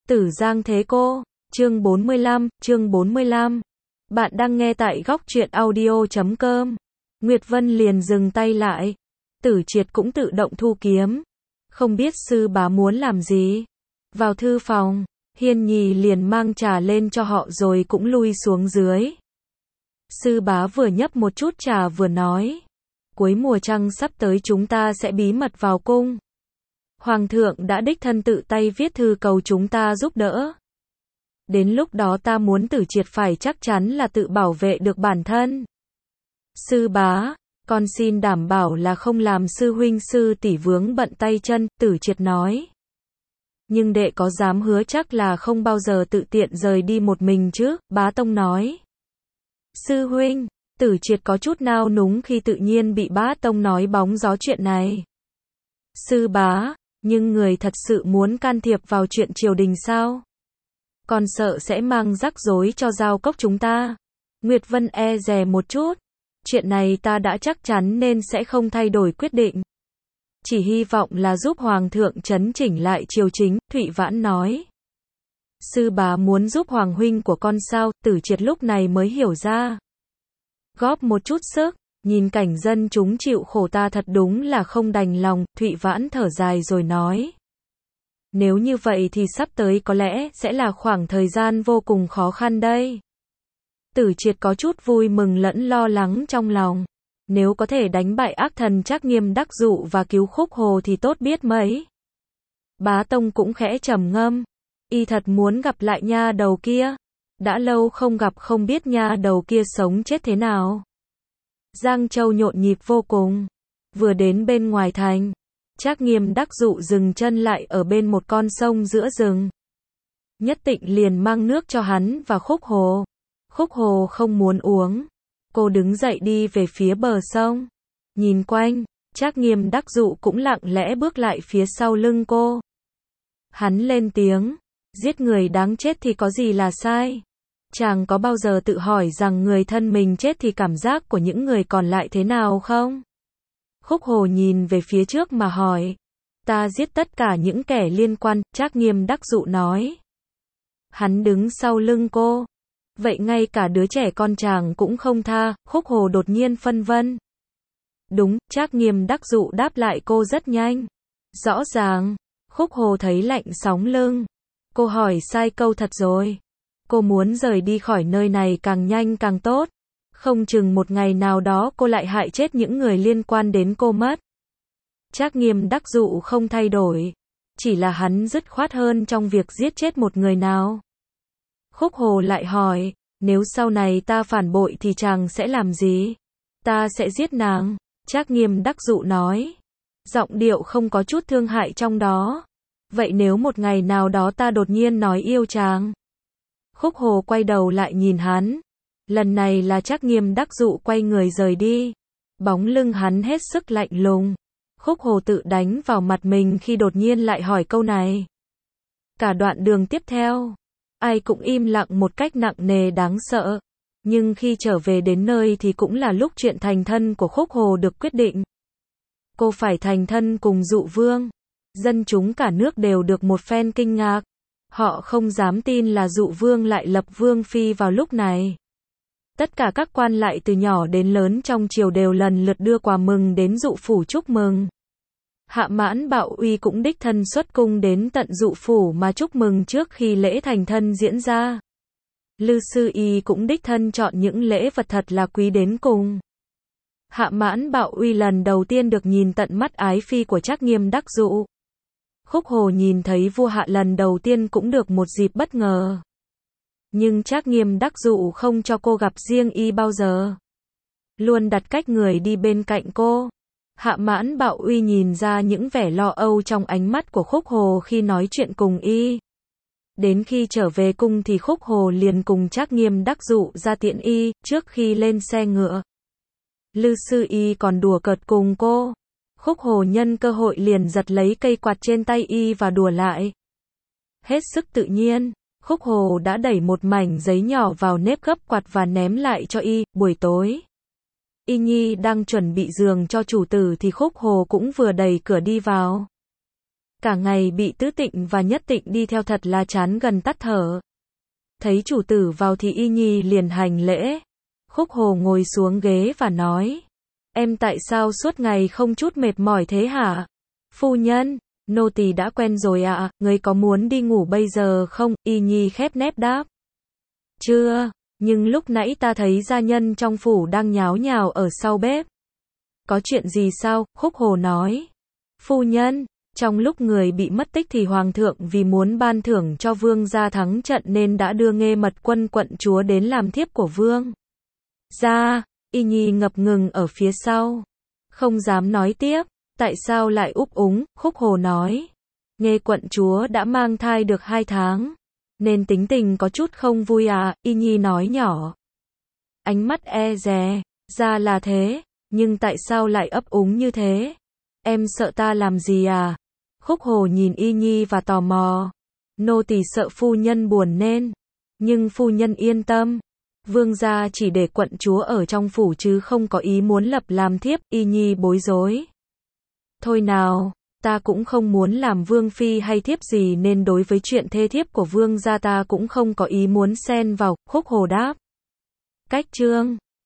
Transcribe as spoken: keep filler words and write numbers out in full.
Tử Giang Thế Cô, chương bốn mươi lăm, chương bốn mươi lăm. Bạn đang nghe tại góc truyện audio chấm com. Nguyệt Vân liền dừng tay lại. Tử Triệt cũng tự động thu kiếm. Không biết sư bá muốn làm gì. Vào thư phòng, Hiên Nhi liền mang trà lên cho họ rồi cũng lui xuống dưới. Sư bá vừa nhấp một chút trà vừa nói. Cuối mùa trăng sắp tới chúng ta sẽ bí mật vào cung. Hoàng thượng đã đích thân tự tay viết thư cầu chúng ta giúp đỡ. Đến lúc đó ta muốn Tử Triệt phải chắc chắn là tự bảo vệ được bản thân. Sư bá, con xin đảm bảo là không làm sư huynh sư tỷ vướng bận tay chân, Tử Triệt nói. Nhưng đệ có dám hứa chắc là không bao giờ tự tiện rời đi một mình chứ, Bá Tông nói. Sư huynh, Tử Triệt có chút nao núng khi tự nhiên bị Bá Tông nói bóng gió chuyện này. Sư bá, nhưng người thật sự muốn can thiệp vào chuyện triều đình sao? Còn sợ sẽ mang rắc rối cho Giao Cốc chúng ta. Nguyệt Vân e dè một chút. Chuyện này ta đã chắc chắn nên sẽ không thay đổi quyết định. Chỉ hy vọng là giúp Hoàng thượng chấn chỉnh lại triều chính, Thụy Vãn nói. Sư bá muốn giúp Hoàng huynh của con sao, Tử Triệt lúc này mới hiểu ra. Góp một chút sức, nhìn cảnh dân chúng chịu khổ ta thật đúng là không đành lòng, Thụy Vãn thở dài rồi nói. Nếu như vậy thì sắp tới có lẽ sẽ là khoảng thời gian vô cùng khó khăn đây. Tử Triệt có chút vui mừng lẫn lo lắng trong lòng. Nếu có thể đánh bại ác thần Trác Nghiêm Đắc Dụ và cứu Khúc Hồ thì tốt biết mấy. Bá Tông cũng khẽ trầm ngâm. Y thật muốn gặp lại nha đầu kia. Đã lâu không gặp không biết nha đầu kia sống chết thế nào. Giang Châu nhộn nhịp vô cùng. Vừa đến bên ngoài thành, Trác Nghiêm Đắc Dụ dừng chân lại ở bên một con sông giữa rừng. Nhất Tịnh liền mang nước cho hắn và Khúc Hồ. Khúc Hồ không muốn uống. Cô đứng dậy đi về phía bờ sông. Nhìn quanh, Trác Nghiêm Đắc Dụ cũng lặng lẽ bước lại phía sau lưng cô. Hắn lên tiếng, giết người đáng chết thì có gì là sai? Chàng có bao giờ tự hỏi rằng người thân mình chết thì cảm giác của những người còn lại thế nào không? Khúc Hồ nhìn về phía trước mà hỏi. Ta giết tất cả những kẻ liên quan, Trác Nghiêm Đắc Dụ nói. Hắn đứng sau lưng cô. Vậy ngay cả đứa trẻ con chàng cũng không tha, Khúc Hồ đột nhiên phân vân. Đúng, Trác Nghiêm Đắc Dụ đáp lại cô rất nhanh. Rõ ràng, Khúc Hồ thấy lạnh sóng lưng. Cô hỏi sai câu thật rồi. Cô muốn rời đi khỏi nơi này càng nhanh càng tốt. Không chừng một ngày nào đó cô lại hại chết những người liên quan đến cô mất. Trác Nghiêm Đắc Dụ không thay đổi. Chỉ là hắn dứt khoát hơn trong việc giết chết một người nào. Khúc Hồ lại hỏi, nếu sau này ta phản bội thì chàng sẽ làm gì? Ta sẽ giết nàng, Trác Nghiêm Đắc Dụ nói. Giọng điệu không có chút thương hại trong đó. Vậy nếu một ngày nào đó ta đột nhiên nói yêu chàng? Khúc Hồ quay đầu lại nhìn hắn. Lần này là Trác Nghiêm Đắc Dụ quay người rời đi. Bóng lưng hắn hết sức lạnh lùng. Khúc Hồ tự đánh vào mặt mình khi đột nhiên lại hỏi câu này. Cả đoạn đường tiếp theo, ai cũng im lặng một cách nặng nề đáng sợ. Nhưng khi trở về đến nơi thì cũng là lúc chuyện thành thân của Khúc Hồ được quyết định. Cô phải thành thân cùng Dụ Vương. Dân chúng cả nước đều được một phen kinh ngạc. Họ không dám tin là Dụ Vương lại lập Vương Phi vào lúc này. Tất cả các quan lại từ nhỏ đến lớn trong triều đều lần lượt đưa quà mừng đến Dụ phủ chúc mừng. Hạ Mãn Bạo Uy cũng đích thân xuất cung đến tận Dụ phủ mà chúc mừng trước khi lễ thành thân diễn ra. Lư Sư Y cũng đích thân chọn những lễ vật thật là quý đến cùng. Hạ Mãn Bạo Uy lần đầu tiên được nhìn tận mắt ái phi của Trác Nghiêm Đắc Dụ. Khúc Hồ nhìn thấy vua Hạ lần đầu tiên cũng được một dịp bất ngờ. Nhưng Trác Nghiêm Đắc Dụ không cho cô gặp riêng y bao giờ. Luôn đặt cách người đi bên cạnh cô. Hạ Mãn Bạo Uy nhìn ra những vẻ lo âu trong ánh mắt của Khúc Hồ khi nói chuyện cùng y. Đến khi trở về cung thì Khúc Hồ liền cùng Trác Nghiêm Đắc Dụ ra tiễn y, trước khi lên xe ngựa. Lư Sư Y còn đùa cợt cùng cô. Khúc Hồ nhân cơ hội liền giật lấy cây quạt trên tay y và đùa lại. Hết sức tự nhiên, Khúc Hồ đã đẩy một mảnh giấy nhỏ vào nếp gấp quạt và ném lại cho y. Buổi tối, Y Nhi đang chuẩn bị giường cho chủ tử thì Khúc Hồ cũng vừa đẩy cửa đi vào. Cả ngày bị Tứ Tịnh và Nhất Tịnh đi theo thật là chán gần tắt thở. Thấy chủ tử vào thì Y Nhi liền hành lễ. Khúc Hồ ngồi xuống ghế và nói. Em tại sao suốt ngày không chút mệt mỏi thế hả? Phu nhân, nô tỳ đã quen rồi ạ, à, người có muốn đi ngủ bây giờ không? Y Nhi khép nép đáp. Chưa, nhưng lúc nãy ta thấy gia nhân trong phủ đang nháo nhào ở sau bếp. Có chuyện gì sao? Khúc Hồ nói. Phu nhân, trong lúc người bị mất tích thì Hoàng thượng vì muốn ban thưởng cho vương gia thắng trận nên đã đưa Nghê Mật Quân quận chúa đến làm thiếp của vương gia. Y Nhi ngập ngừng ở phía sau. Không dám nói tiếp. Tại sao lại úp úng? Khúc Hồ nói. Nghê quận chúa đã mang thai được hai tháng. Nên tính tình có chút không vui à? Y Nhi nói nhỏ. Ánh mắt e dè. Ra là thế. Nhưng tại sao lại ấp úng như thế? Em sợ ta làm gì à? Khúc Hồ nhìn Y Nhi và tò mò. Nô tỳ sợ phu nhân buồn nên. Nhưng phu nhân yên tâm. Vương gia chỉ để quận chúa ở trong phủ chứ không có ý muốn lập làm thiếp. Y Nhi bối rối. Thôi nào, ta cũng không muốn làm vương phi hay thiếp gì nên đối với chuyện thê thiếp của vương gia ta cũng không có ý muốn xen vào. Khúc Hồ đáp. Cách chương